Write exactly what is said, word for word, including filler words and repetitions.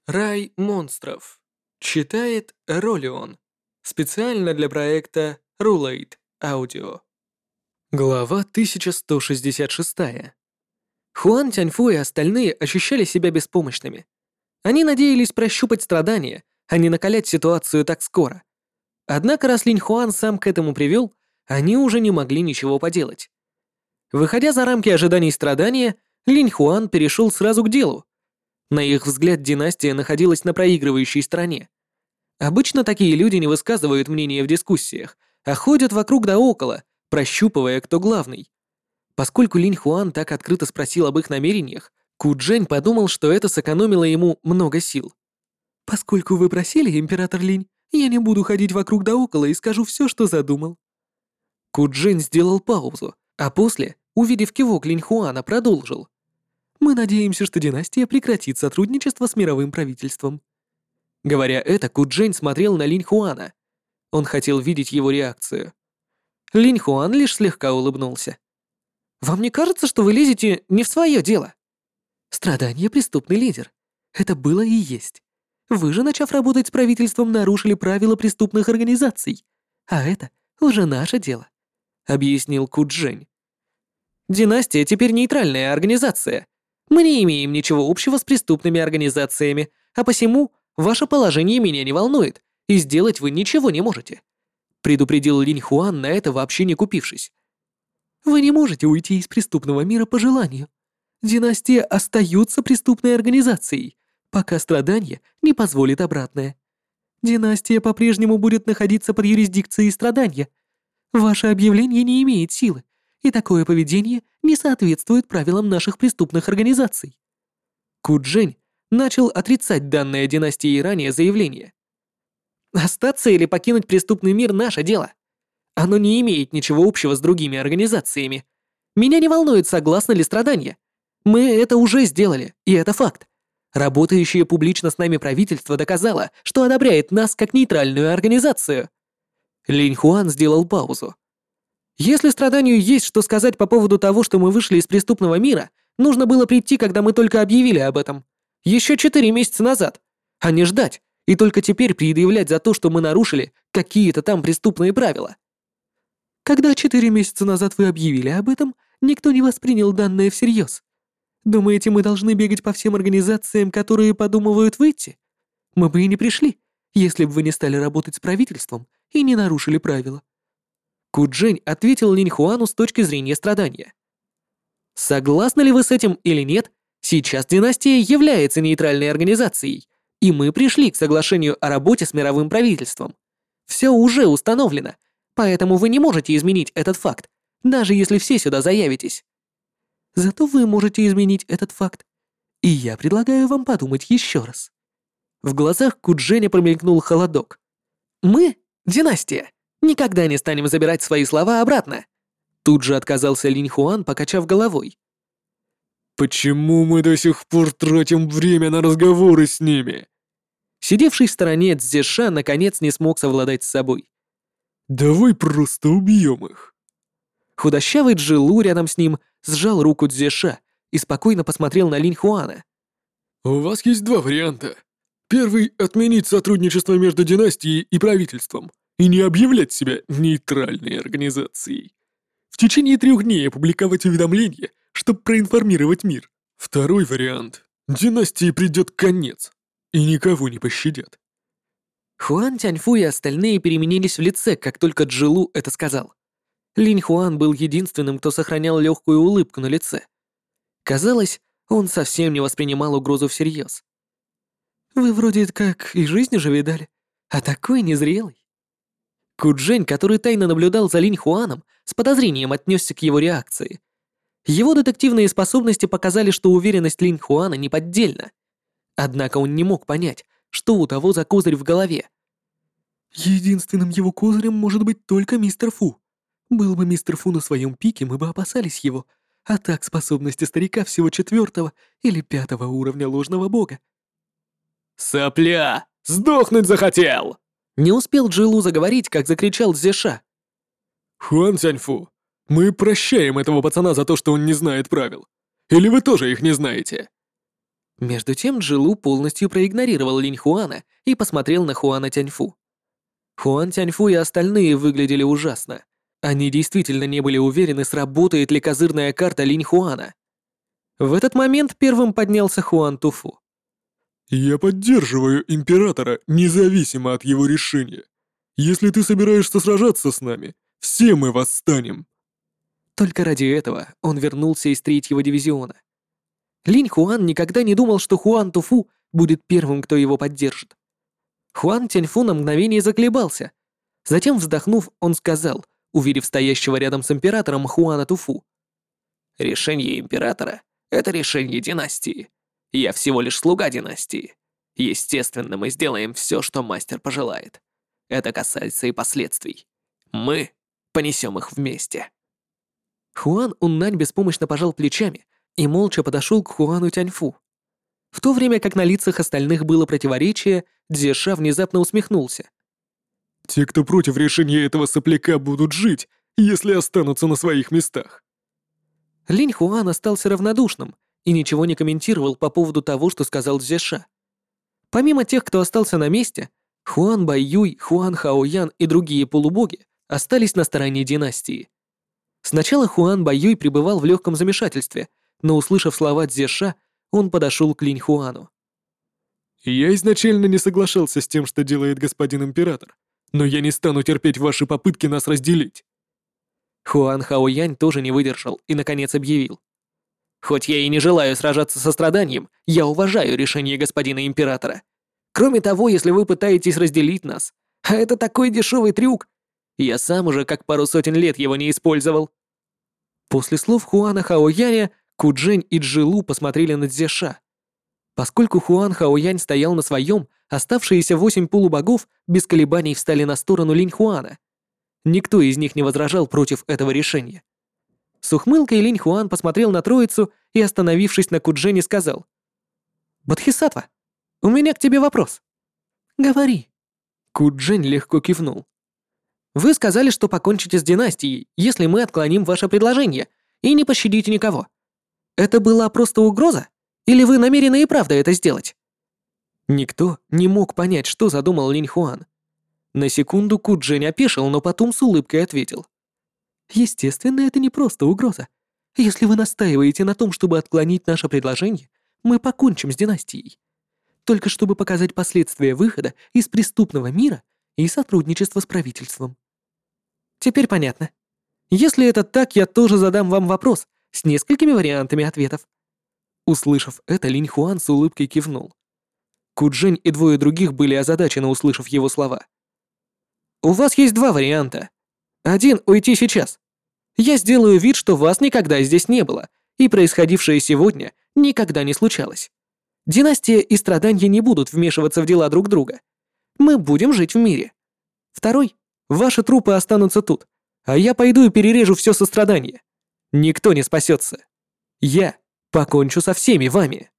Рай монстров. Читает Ролион. Специально для проекта Rulate Audio. Глава тысяча сто шестьдесят шесть. Хуан Тяньфу и остальные ощущали себя беспомощными. Они надеялись прощупать страдания, а не накалять ситуацию так скоро. Однако раз Линь Хуан сам к этому привел, они уже не могли ничего поделать. Выходя за рамки ожиданий страдания, Линь Хуан перешел сразу к делу. На их взгляд, династия находилась на проигрывающей стороне. Обычно такие люди не высказывают мнения в дискуссиях, а ходят вокруг да около, прощупывая, кто главный. Поскольку Линь Хуан так открыто спросил об их намерениях, Ку Джень подумал, что это сэкономило ему много сил. «Поскольку вы просили, император Линь, я не буду ходить вокруг да около и скажу все, что задумал». Ку Джень сделал паузу, а после, увидев кивок Линь Хуана, продолжил. «Мы надеемся, что династия прекратит сотрудничество с мировым правительством». Говоря это, Ку Джень смотрел на Линь Хуана. Он хотел видеть его реакцию. Линь Хуан лишь слегка улыбнулся. «Вам не кажется, что вы лезете не в свое дело?» «Страдание — преступный лидер. Это было и есть. Вы же, начав работать с правительством, нарушили правила преступных организаций. А это уже наше дело», — объяснил Ку Джень. «Династия теперь нейтральная организация. Мы не имеем ничего общего с преступными организациями, а посему ваше положение меня не волнует, и сделать вы ничего не можете», — предупредил Линь Хуан, на это вообще не купившись. «Вы не можете уйти из преступного мира по желанию. Династия остается преступной организацией, пока страдание не позволит обратное. Династия по-прежнему будет находиться под юрисдикцией страдания. Ваше объявление не имеет силы, и такое поведение не соответствует правилам наших преступных организаций». Ку Джень начал отрицать данное династией ранее заявление. «Остаться или покинуть преступный мир — наше дело. Оно не имеет ничего общего с другими организациями. Меня не волнует, согласно ли страдания. Мы это уже сделали, и это факт. Работающее публично с нами правительство доказало, что одобряет нас как нейтральную организацию». Линь Хуан сделал паузу. «Если страданию есть что сказать по поводу того, что мы вышли из преступного мира, нужно было прийти, когда мы только объявили об этом. Еще четыре месяца назад. А не ждать, и только теперь предъявлять за то, что мы нарушили какие-то там преступные правила». «Когда четыре месяца назад вы объявили об этом, никто не воспринял данное всерьез. Думаете, мы должны бегать по всем организациям, которые подумывают выйти? Мы бы и не пришли, если бы вы не стали работать с правительством и не нарушили правила». Ку Джень ответил Линь Хуану с точки зрения страдания. «Согласны ли вы с этим или нет, сейчас династия является нейтральной организацией, и мы пришли к соглашению о работе с мировым правительством. Все уже установлено, поэтому вы не можете изменить этот факт, даже если все сюда заявитесь. Зато вы можете изменить этот факт, и я предлагаю вам подумать еще раз». В глазах Ку Дженя промелькнул холодок. «Мы, династия, никогда не станем забирать свои слова обратно». Тут же отказался Линь Хуан, покачав головой. «Почему мы до сих пор тратим время на разговоры с ними?» Сидевший в стороне Цзеша наконец не смог совладать с собой. «Давай просто убьем их». Худощавый Джилу рядом с ним сжал руку Цзеша и спокойно посмотрел на Линь Хуана. «У вас есть два варианта. Первый — отменить сотрудничество между династией и правительством и не объявлять себя нейтральной организацией. В течение трех дней опубликовать уведомление, чтобы проинформировать мир. Второй вариант — династии придет конец, и никого не пощадят». Хуан Тяньфу и остальные переменились в лице, как только Джилу это сказал. Линь Хуан был единственным, кто сохранял легкую улыбку на лице. Казалось, он совсем не воспринимал угрозу всерьез. «Вы вроде как и жизнь уже видали, а такой незрелый». Ку Джень, который тайно наблюдал за Линь Хуаном, с подозрением отнесся к его реакции. Его детективные способности показали, что уверенность Линь Хуана неподдельна. Однако он не мог понять, что у того за козырь в голове. «Единственным его козырем может быть только мистер Фу. Был бы мистер Фу на своем пике, мы бы опасались его, а так способности старика всего четвертого или пятого уровня ложного бога». «Сопля! Сдохнуть захотел!» Не успел Джилу заговорить, как закричал Цзеша. «Хуан Цяньфу, мы прощаем этого пацана за то, что он не знает правил. Или вы тоже их не знаете?» Между тем Джилу полностью проигнорировал Линь Хуана и посмотрел на Хуана Тяньфу. Хуан Тяньфу и остальные выглядели ужасно. Они действительно не были уверены, сработает ли козырная карта Линь Хуана. В этот момент первым поднялся Хуан Туфу. «Я поддерживаю Императора, независимо от его решения. Если ты собираешься сражаться с нами, все мы восстанем». Только ради этого он вернулся из третьего дивизиона. Линь Хуан никогда не думал, что Хуан Туфу будет первым, кто его поддержит. Хуан Тяньфу на мгновение заколебался. Затем, вздохнув, он сказал, уверив стоящего рядом с императором Хуана Туфу: «Решение императора — это решение династии. Я всего лишь слуга династии. Естественно, мы сделаем все, что мастер пожелает. Это касается и последствий. Мы понесем их вместе». Хуан Уннань беспомощно пожал плечами и молча подошел к Хуану Тяньфу. В то время как на лицах остальных было противоречие, Дзеша внезапно усмехнулся. «Те, кто против решения этого сопляка, будут жить, если останутся на своих местах». Линь Хуан остался равнодушным и ничего не комментировал по поводу того, что сказал Дзеша. Помимо тех, кто остался на месте, Хуан Байюй, Хуан Хаоян и другие полубоги остались на стороне династии. Сначала Хуан Байюй пребывал в легком замешательстве, но, услышав слова Дзеша, он подошел к Линь Хуану. «Я изначально не соглашался с тем, что делает господин Император, но я не стану терпеть ваши попытки нас разделить». Хуан Хаоянь тоже не выдержал и, наконец, объявил: «Хоть я и не желаю сражаться со страданием, я уважаю решение господина Императора. Кроме того, если вы пытаетесь разделить нас, а это такой дешевый трюк, я сам уже как пару сотен лет его не использовал». После слов Хуана Хаояня Куджень и Джилу посмотрели на Дзеша. Поскольку Хуан Хаоянь стоял на своем, оставшиеся восемь полубогов без колебаний встали на сторону Линь Хуана. Никто из них не возражал против этого решения. С ухмылкой Линь Хуан посмотрел на троицу и, остановившись на Куджене, сказал: «Бодхисаттва, у меня к тебе вопрос». «Говори». Куджень легко кивнул. «Вы сказали, что покончите с династией, если мы отклоним ваше предложение, и не пощадите никого. Это была просто угроза? Или вы намерены и правда это сделать?» Никто не мог понять, что задумал Линь Хуан. На секунду Куджень опешил, но потом с улыбкой ответил: «Естественно, это не просто угроза. Если вы настаиваете на том, чтобы отклонить наше предложение, мы покончим с династией. Только чтобы показать последствия выхода из преступного мира и сотрудничества с правительством». Теперь понятно. Если это так, я тоже задам вам вопрос с несколькими вариантами ответов. Услышав это, Линь Хуан с улыбкой кивнул. Куджень и двое других были озадачены, услышав его слова. «У вас есть два варианта. Один — уйти сейчас. Я сделаю вид, что вас никогда здесь не было, и происходившее сегодня никогда не случалось. Династия и страдания не будут вмешиваться в дела друг друга. Мы будем жить в мире. Второй — ваши трупы останутся тут, а я пойду и перережу все сострадание. Никто не спасется. Я покончу со всеми вами».